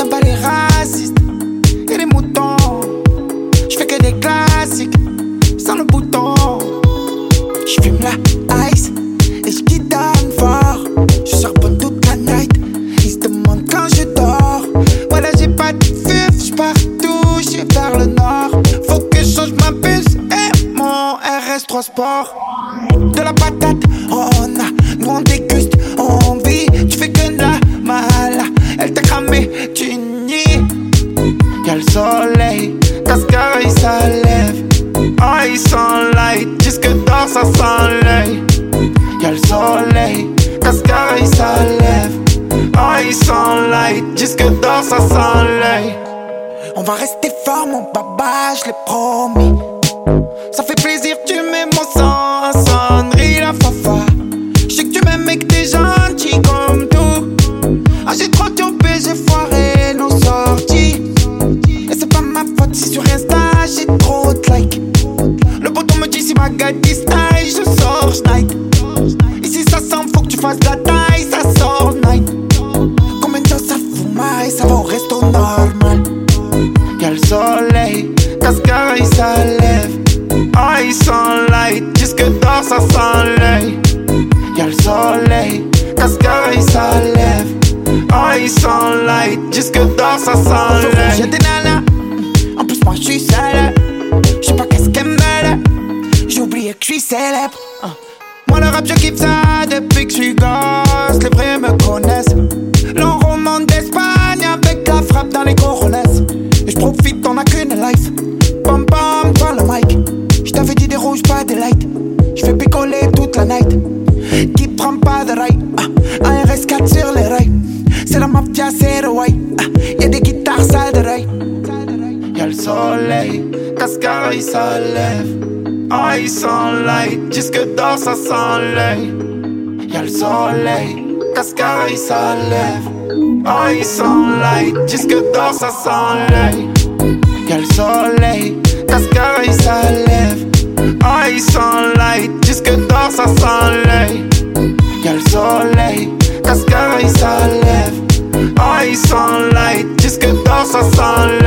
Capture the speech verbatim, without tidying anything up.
J'aime pas les racistes et les moutons. J'fais que des classiques sans le bouton. J'fume la ice et j'guitane fort. Je charbonne toute la night. Ils se demandent quand je dors. Voilà, j'ai pas de fif, j'pars toucher vers le nord. Faut que je change ma puce et mon R S trois Sport. De la patate, on a, nous on déguste, on vit. Tu fais que de la mala, elle t'a cramé, tu nies. Y'a le soleil, Cascara il s'enlève. Ah, il s'enlight, jusque dehors ça s'enlève. Y'a le soleil, Cascara il s'enlève. Ah, il s'enlight, jusque dehors ça s'enlève. On va rester fort mon baba, je l'ai promis. Ça fait plaisir, tu mets mon sang en sonnerie, la fafa. Je sais que tu m'aimes et que t'es gentil comme tout. Ah, j'ai trop topé, j'ai foiré nos sorties. Et c'est pas ma faute si sur Insta j'ai trop de likes. Le bouton me dit si ma gueule dit style, je sors schneid. Ici ça sent, faut que tu fasses la taille, ça sort night. Combien de temps ça fout maille, ça va au resto normal. Y'a le soleil, Cascara il s'enlève. Ah, il s'enlight, jusque dehors ça s'enlève. Y'a le soleil, Cascara il s'enlève. Ah, il s'enlight, jusque dehors ça s'enlève. J'ai des nanas, en plus moi j'suis seule. J'sais pas qu'est-ce qu'elle mêle. J'ai oublié que j'suis célèbre. Moi le rap je kiffe ça depuis que j'suis gosse. Les vrais me connaissent. L'enrôlement d'Espagne avec la frappe dans les coronesses. Et j'profite, on a qu'une life. Pom pom dans le mic. J't'avais dit des rouges, pas des lights. J'fais picoler toute la night. Qui prend pas de rail. ah, Un R S quatre sur les rails. C'est la mafia, c'est le white. ah, Y'a des guitares sales de rail. Y'a le soleil, Cascara il s'enlève. Ah, il s'enlight, jusque dehors ça s'enlève. Y'a le soleil, Cascara il s'enlève. Ah, il s'enlight, jusque dehors ça s'enlève. Y'a le soleil, Cascara il s'enlève. Ah, il s'enlight, jusque dehors ça s'enlève. Y'a le soleil, Cascara il s'enlève. Ah, il s'enlight, jusque dehors ça s'enlève.